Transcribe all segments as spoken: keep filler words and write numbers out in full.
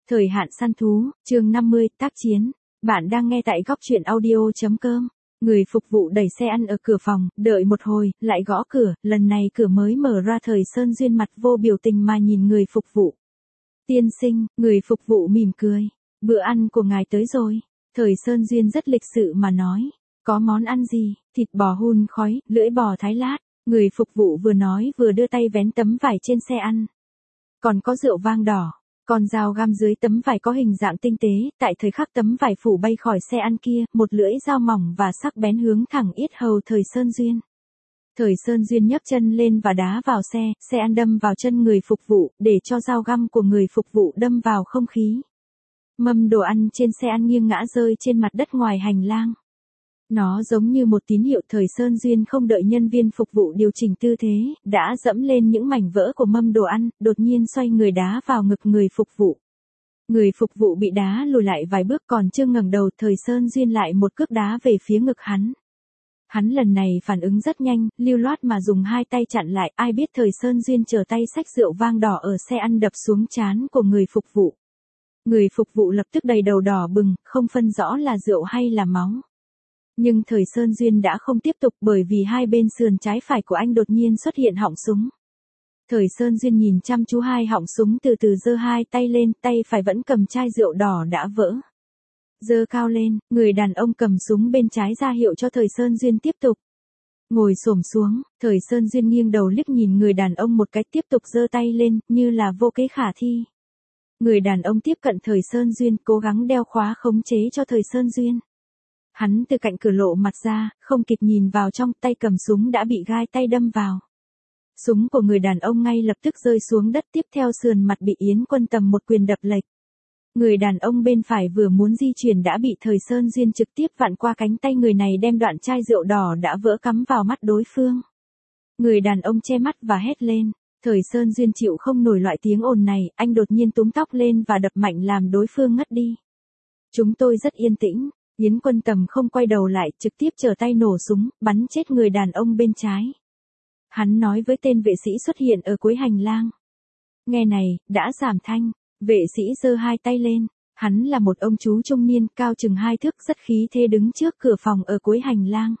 Thời hạn săn thú, chương năm mươi, tác chiến. Bạn đang nghe tại góc truyện audio.com. Người phục vụ đẩy xe ăn ở cửa phòng, đợi một hồi, lại gõ cửa, lần này cửa mới mở ra. Thời Sơn Duyên mặt vô biểu tình mà nhìn người phục vụ. Tiên sinh, người phục vụ mỉm cười. Bữa ăn của ngài tới rồi. Thời Sơn Duyên rất lịch sự mà nói. Có món ăn gì? Thịt bò hun khói, lưỡi bò thái lát. Người phục vụ vừa nói vừa đưa tay vén tấm vải trên xe ăn. Còn có rượu vang đỏ. Con dao găm dưới tấm vải có hình dạng tinh tế, tại thời khắc tấm vải phủ bay khỏi xe ăn kia, một lưỡi dao mỏng và sắc bén hướng thẳng yết hầu Thời Sơn Duyên. Thời Sơn Duyên nhấc chân lên và đá vào xe, xe ăn đâm vào chân người phục vụ, để cho dao găm của người phục vụ đâm vào không khí. Mâm đồ ăn trên xe ăn nghiêng ngã rơi trên mặt đất ngoài hành lang. Nó giống như một tín hiệu. Thời Sơn Duyên không đợi nhân viên phục vụ điều chỉnh tư thế, đã dẫm lên những mảnh vỡ của mâm đồ ăn, đột nhiên xoay người đá vào ngực người phục vụ. Người phục vụ bị đá lùi lại vài bước, còn chưa ngẩng đầu, Thời Sơn Duyên lại một cước đá về phía ngực hắn. Hắn lần này phản ứng rất nhanh, lưu loát mà dùng hai tay chặn lại, ai biết Thời Sơn Duyên trở tay xách rượu vang đỏ ở xe ăn đập xuống trán của người phục vụ. Người phục vụ lập tức đầy đầu đỏ bừng, không phân rõ là rượu hay là máu. Nhưng Thời Sơn Duyên đã không tiếp tục, bởi vì hai bên sườn trái phải của anh đột nhiên xuất hiện họng súng. Thời Sơn Duyên nhìn chăm chú hai họng súng, từ từ giơ hai tay lên, tay phải vẫn cầm chai rượu đỏ đã vỡ. Giơ cao lên, người đàn ông cầm súng bên trái ra hiệu cho Thời Sơn Duyên tiếp tục. Ngồi xổm xuống, Thời Sơn Duyên nghiêng đầu liếc nhìn người đàn ông một cái, tiếp tục giơ tay lên, như là vô kế khả thi. Người đàn ông tiếp cận Thời Sơn Duyên, cố gắng đeo khóa khống chế cho Thời Sơn Duyên. Hắn từ cạnh cửa lộ mặt ra, không kịp nhìn vào trong, tay cầm súng đã bị gai tay đâm vào. Súng của người đàn ông ngay lập tức rơi xuống đất, tiếp theo sườn mặt bị Yến Quân Tầm một quyền đập lệch. Người đàn ông bên phải vừa muốn di chuyển đã bị Thời Sơn Duyên trực tiếp vặn qua cánh tay người này, đem đoạn chai rượu đỏ đã vỡ cắm vào mắt đối phương. Người đàn ông che mắt và hét lên. Thời Sơn Duyên chịu không nổi loại tiếng ồn này, anh đột nhiên túm tóc lên và đập mạnh làm đối phương ngất đi. Chúng tôi rất yên tĩnh. Yến Quân Tầm không quay đầu lại, trực tiếp trở tay nổ súng, bắn chết người đàn ông bên trái. Hắn nói với tên vệ sĩ xuất hiện ở cuối hành lang. Nghe này, đã giảm thanh. Vệ sĩ giơ hai tay lên. Hắn là một ông chú trung niên, cao chừng hai thước, rất khí thế, đứng trước cửa phòng ở cuối hành lang.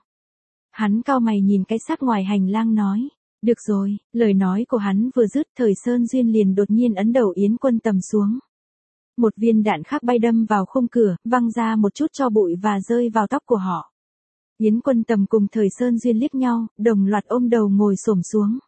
Hắn cau mày nhìn cái xác ngoài hành lang nói. Được rồi. Lời nói của hắn vừa dứt, Thời Sơn Duyên liền đột nhiên ấn đầu Yến Quân Tầm xuống. Một viên đạn khác bay đâm vào khung cửa, văng ra một chút tro bụi và rơi vào tóc của họ. Yến Quân Tầm cùng Thời Sơn Duyên liếc nhau, đồng loạt ôm đầu ngồi xổm xuống.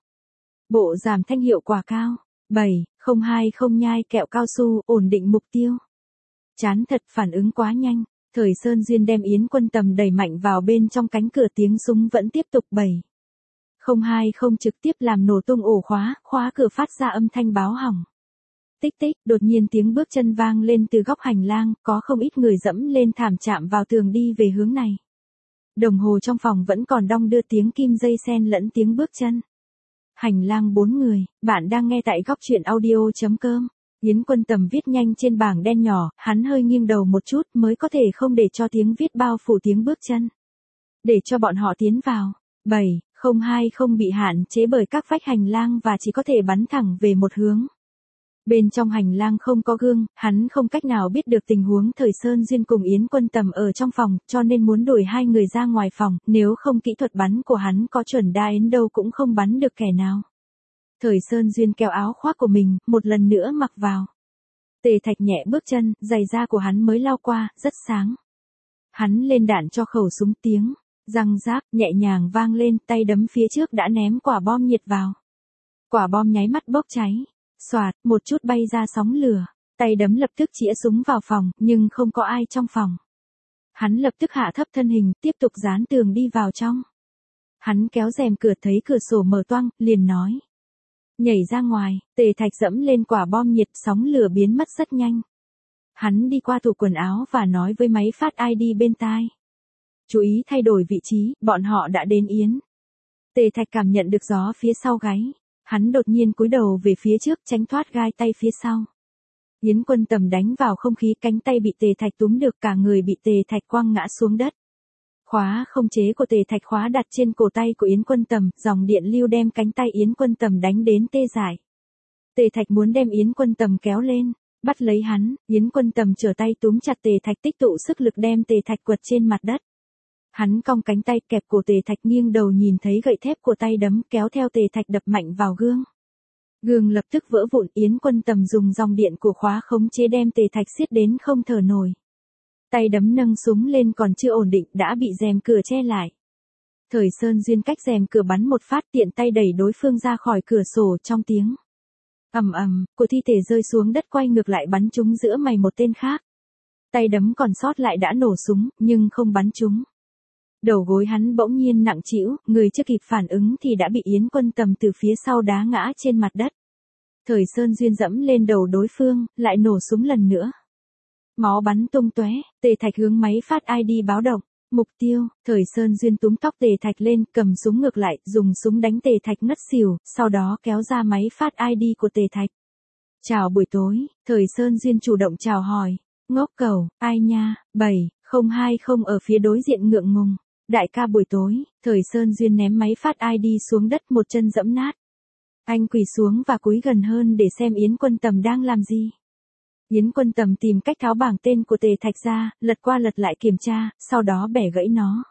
Bộ giảm thanh hiệu quả cao. bảy, không hai không nhai kẹo cao su, ổn định mục tiêu. Chán thật, phản ứng quá nhanh. Thời Sơn Duyên đem Yến Quân Tầm đẩy mạnh vào bên trong cánh cửa, tiếng súng vẫn tiếp tục. Bảy, không hai không trực tiếp làm nổ tung ổ khóa, khóa cửa phát ra âm thanh báo hỏng. Tích tích, đột nhiên tiếng bước chân vang lên từ góc hành lang, có không ít người dẫm lên thảm chạm vào tường đi về hướng này. Đồng hồ trong phòng vẫn còn đong đưa tiếng kim dây xen lẫn tiếng bước chân. Hành lang bốn người, bạn đang nghe tại góc truyện audio.com. Yến Quân Tầm viết nhanh trên bảng đen nhỏ, hắn hơi nghiêng đầu một chút mới có thể không để cho tiếng viết bao phủ tiếng bước chân. Để cho bọn họ tiến vào. bảy, không hai không bị hạn chế bởi các vách hành lang và chỉ có thể bắn thẳng về một hướng. Bên trong hành lang không có gương, hắn không cách nào biết được tình huống Thời Sơn Duyên cùng Yến Quân Tầm ở trong phòng, cho nên muốn đuổi hai người ra ngoài phòng, nếu không kỹ thuật bắn của hắn có chuẩn đa đến đâu cũng không bắn được kẻ nào. Thời Sơn Duyên kéo áo khoác của mình, một lần nữa mặc vào. Tề Thạch nhẹ bước chân, giày da của hắn mới lau qua, rất sáng. Hắn lên đạn cho khẩu súng, tiếng răng rác nhẹ nhàng vang lên, tay đấm phía trước đã ném quả bom nhiệt vào. Quả bom nháy mắt bốc cháy. Xoạt, một chút bay ra sóng lửa, tay đấm lập tức chĩa súng vào phòng, nhưng không có ai trong phòng. Hắn lập tức hạ thấp thân hình, tiếp tục dán tường đi vào trong. Hắn kéo rèm cửa, thấy cửa sổ mở toang, liền nói. Nhảy ra ngoài, Tề Thạch dẫm lên quả bom nhiệt, sóng lửa biến mất rất nhanh. Hắn đi qua tủ quần áo và nói với máy phát i đê bên tai. Chú ý thay đổi vị trí, bọn họ đã đến Yến. Tề Thạch cảm nhận được gió phía sau gáy. Hắn đột nhiên cúi đầu về phía trước, tránh thoát gai tay phía sau. Yến Quân Tầm đánh vào không khí, cánh tay bị Tề Thạch túm được, cả người bị Tề Thạch quăng ngã xuống đất. Khóa không chế của Tề Thạch khóa đặt trên cổ tay của Yến Quân Tầm, dòng điện lưu đem cánh tay Yến Quân Tầm đánh đến tê dại. Tề Thạch muốn đem Yến Quân Tầm kéo lên, Bắt lấy hắn, Yến Quân Tầm trở tay túm chặt Tề Thạch, tích tụ sức lực đem Tề Thạch quật trên mặt đất. Hắn cong cánh tay kẹp cổ Tề Thạch, nghiêng đầu nhìn thấy gậy thép của tay đấm kéo theo Tề Thạch đập mạnh vào gương. Gương lập tức vỡ vụn, Yến Quân Tầm dùng dòng điện của khóa khống chế đem Tề Thạch siết đến không thở nổi. Tay đấm nâng súng lên còn chưa ổn định đã bị rèm cửa che lại. Thời Sơn Duyên cách rèm cửa bắn một phát, tiện tay đẩy đối phương ra khỏi cửa sổ. Trong tiếng ầm ầm, của thi thể rơi xuống đất quay ngược lại bắn trúng giữa mày một tên khác. Tay đấm còn sót lại đã nổ súng, nhưng không bắn trúng. Đầu gối hắn bỗng nhiên nặng trĩu, người chưa kịp phản ứng thì đã bị Yến Quân Tầm từ phía sau đá ngã trên mặt đất. Thời Sơn Duyên dẫm lên đầu đối phương, lại nổ súng lần nữa. Máu bắn tung tóe, Tề Thạch hướng máy phát i đê báo động. Mục tiêu, Thời Sơn Duyên túm tóc Tề Thạch lên, cầm súng ngược lại, dùng súng đánh Tề Thạch ngất xỉu, sau đó kéo ra máy phát i đê của Tề Thạch. Chào buổi tối, Thời Sơn Duyên chủ động chào hỏi. Ngốc cầu, ai nha, bảy không hai không ở phía đối diện ngượng ngùng. Đại ca buổi tối, Thời Sơn Duyên ném máy phát i đê xuống đất, một chân dẫm nát. Anh quỳ xuống và cúi gần hơn để xem Yến Quân Tầm đang làm gì. Yến Quân Tầm tìm cách tháo bảng tên của Tề Thạch ra, lật qua lật lại kiểm tra, sau đó bẻ gãy nó.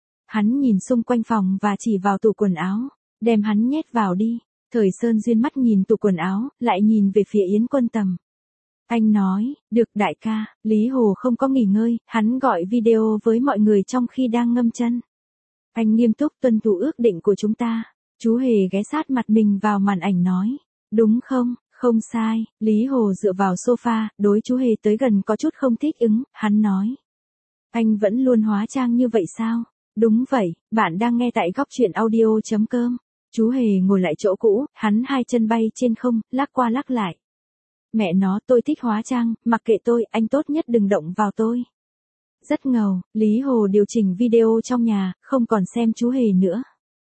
Hắn nhìn xung quanh phòng và chỉ vào tủ quần áo, đem hắn nhét vào đi. Thời Sơn Duyên mắt nhìn tủ quần áo, lại nhìn về phía Yến Quân Tầm. Anh nói, được đại ca. Lý Hồ không có nghỉ ngơi, hắn gọi video với mọi người trong khi đang ngâm chân. Anh nghiêm túc tuân thủ ước định của chúng ta. Chú Hề ghé sát mặt mình vào màn ảnh nói. Đúng không? Không sai. Lý Hồ dựa vào sofa, đối chú Hề tới gần có chút không thích ứng, hắn nói. Anh vẫn luôn hóa trang như vậy sao? Đúng vậy, bạn đang nghe tại góc truyện audio chấm com. Chú Hề ngồi lại chỗ cũ, hắn hai chân bay trên không, lắc qua lắc lại. Mẹ nó, tôi thích hóa trang, mặc kệ tôi, anh tốt nhất đừng động vào tôi. Rất ngầu, Lý Hồ điều chỉnh video trong nhà, không còn xem chú Hề nữa.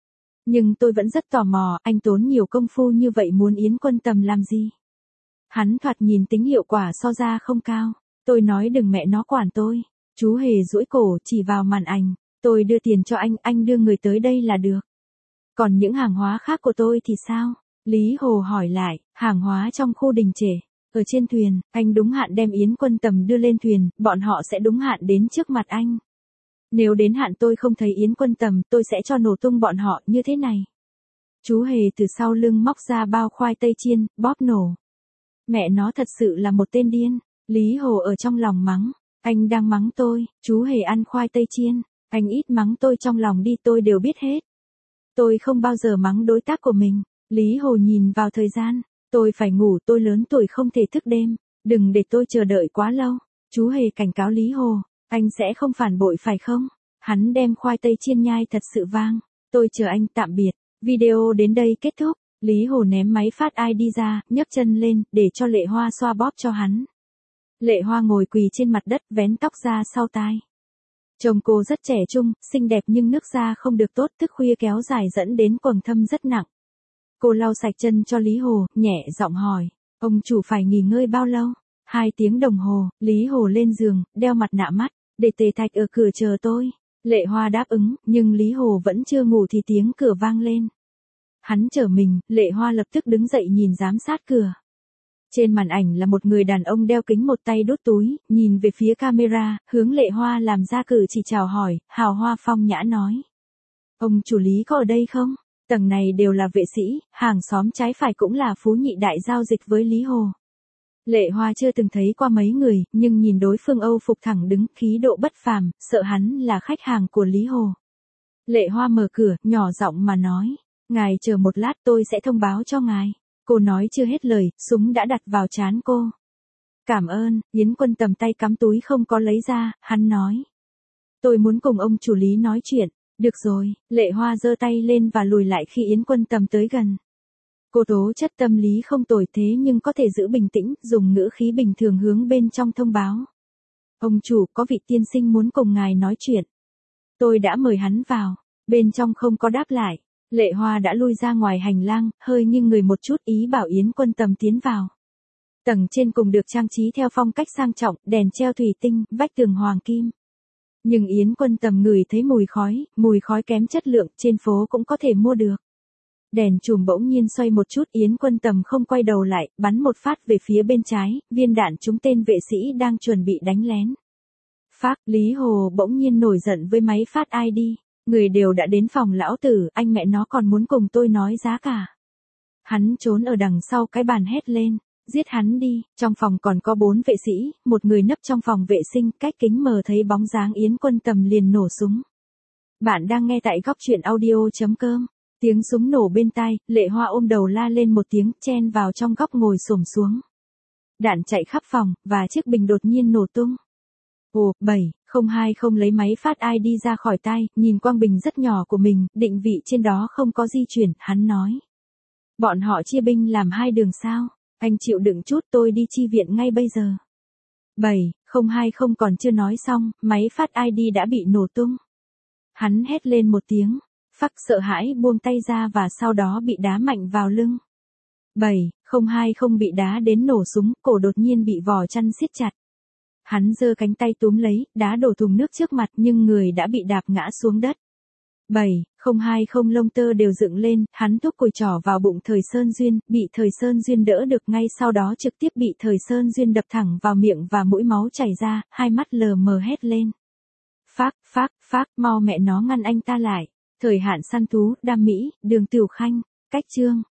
Nhưng tôi vẫn rất tò mò, anh tốn nhiều công phu như vậy muốn Yến Quân Tầm làm gì? Hắn thoạt nhìn tính hiệu quả so ra không cao. Tôi nói đừng mẹ nó quản tôi. Chú Hề duỗi cổ chỉ vào màn ảnh. Tôi đưa tiền cho anh, anh đưa người tới đây là được. Còn những hàng hóa khác của tôi thì sao? Lý Hồ hỏi lại, hàng hóa trong khu đình trệ. Ở trên thuyền, anh đúng hạn đem Yến Quân Tầm đưa lên thuyền, bọn họ sẽ đúng hạn đến trước mặt anh. Nếu đến hạn tôi không thấy Yến Quân Tầm, tôi sẽ cho nổ tung bọn họ như thế này. Chú Hề từ sau lưng móc ra bao khoai tây chiên, bóp nổ. Mẹ nó thật sự là một tên điên. Lý Hồ ở trong lòng mắng. Anh đang mắng tôi, chú Hề ăn khoai tây chiên. Anh ít mắng tôi trong lòng đi, tôi đều biết hết. Tôi không bao giờ mắng đối tác của mình. Lý Hồ nhìn vào thời gian. Tôi phải ngủ, tôi lớn tuổi không thể thức đêm. Đừng để tôi chờ đợi quá lâu. Chú Hề cảnh cáo Lý Hồ. Anh sẽ không phản bội phải không? Hắn đem khoai tây chiên nhai thật sự vang. Tôi chờ anh, tạm biệt. Video đến đây kết thúc. Lý Hồ ném máy phát i đê ra, nhấc chân lên, để cho Lệ Hoa xoa bóp cho hắn. Lệ Hoa ngồi quỳ trên mặt đất, vén tóc ra sau tai. Chồng cô rất trẻ trung, xinh đẹp nhưng nước da không được tốt, thức khuya kéo dài dẫn đến quầng thâm rất nặng. Cô lau sạch chân cho Lý Hồ, nhẹ giọng hỏi. Ông chủ phải nghỉ ngơi bao lâu? Hai tiếng đồng hồ, Lý Hồ lên giường, đeo mặt nạ mắt, để Tề Thạch ở cửa chờ tôi. Lệ Hoa đáp ứng, nhưng Lý Hồ vẫn chưa ngủ thì tiếng cửa vang lên. Hắn trở mình, Lệ Hoa lập tức đứng dậy nhìn giám sát cửa. Trên màn ảnh là một người đàn ông đeo kính, một tay đút túi, nhìn về phía camera, hướng Lệ Hoa làm ra cử chỉ chào hỏi, hào hoa phong nhã nói. Ông chủ Lý có ở đây không? Tầng này đều là vệ sĩ, hàng xóm trái phải cũng là phú nhị đại giao dịch với Lý Hồ. Lệ Hoa chưa từng thấy qua mấy người, nhưng nhìn đối phương Âu phục thẳng đứng, khí độ bất phàm, sợ hắn là khách hàng của Lý Hồ. Lệ Hoa mở cửa, nhỏ giọng mà nói. Ngài chờ một lát, tôi sẽ thông báo cho ngài. Cô nói chưa hết lời, súng đã đặt vào trán cô. Cảm ơn. Yến Quân Tầm tay cắm túi không có lấy ra, hắn nói. Tôi muốn cùng ông chủ Lý nói chuyện. Được rồi. Lệ Hoa giơ tay lên và lùi lại khi Yến Quân Tầm tới gần. Cô tố chất tâm lý không tồi thế nhưng có thể giữ bình tĩnh, dùng ngữ khí bình thường hướng bên trong thông báo. Ông chủ, có vị tiên sinh muốn cùng ngài nói chuyện. Tôi đã mời hắn vào. Bên trong không có đáp lại. Lệ Hoa đã lui ra ngoài hành lang, hơi nghiêng người một chút, ý bảo Yến Quân Tầm tiến vào. Tầng trên cùng được trang trí theo phong cách sang trọng, đèn treo thủy tinh, vách tường hoàng kim. Nhưng Yến Quân Tầm ngửi thấy mùi khói, mùi khói kém chất lượng, trên phố cũng có thể mua được. Đèn chùm bỗng nhiên xoay một chút, Yến Quân Tầm không quay đầu lại, bắn một phát về phía bên trái, viên đạn trúng tên vệ sĩ đang chuẩn bị đánh lén. Phác, Lý Hồ bỗng nhiên nổi giận với máy phát i đê. Người đều đã đến phòng lão tử, anh mẹ nó còn muốn cùng tôi nói giá cả. Hắn trốn ở đằng sau cái bàn hét lên. Giết hắn đi, trong phòng còn có bốn vệ sĩ, một người nấp trong phòng vệ sinh, cách kính mờ thấy bóng dáng Yến Quân Tầm liền nổ súng. Bạn đang nghe tại góc truyện audio chấm com. Tiếng súng nổ bên tai, Lệ Hoa ôm đầu la lên một tiếng, chen vào trong góc ngồi xổm xuống. Đạn chạy khắp phòng, và chiếc bình đột nhiên nổ tung. Ồ, bảy không hai không lấy máy phát i đê ra khỏi tay, nhìn quang bình rất nhỏ của mình, định vị trên đó không có di chuyển, hắn nói. Bọn họ chia binh làm hai đường sao? Anh chịu đựng chút, tôi đi chi viện ngay bây giờ. bảy không hai không còn chưa nói xong, máy phát i đê đã bị nổ tung. Hắn hét lên một tiếng. Phác sợ hãi buông tay ra và sau đó bị đá mạnh vào lưng. bảy không hai không bị đá đến nổ súng, cổ đột nhiên bị vỏ chăn siết chặt. Hắn giơ cánh tay túm lấy, đá đổ thùng nước trước mặt nhưng người đã bị đạp ngã xuống đất. bảy không hai không lông tơ đều dựng lên, hắn thúc cùi trỏ vào bụng Thời Sơn Duyên, bị Thời Sơn Duyên đỡ được, ngay sau đó trực tiếp bị Thời Sơn Duyên đập thẳng vào miệng và mũi máu chảy ra, hai mắt lờ mờ hét lên. Phác, Phác, Phác, mau mẹ nó ngăn anh ta lại. Thời hạn săn thú, Đam Mỹ, Đường Tiểu Khanh, cách chương.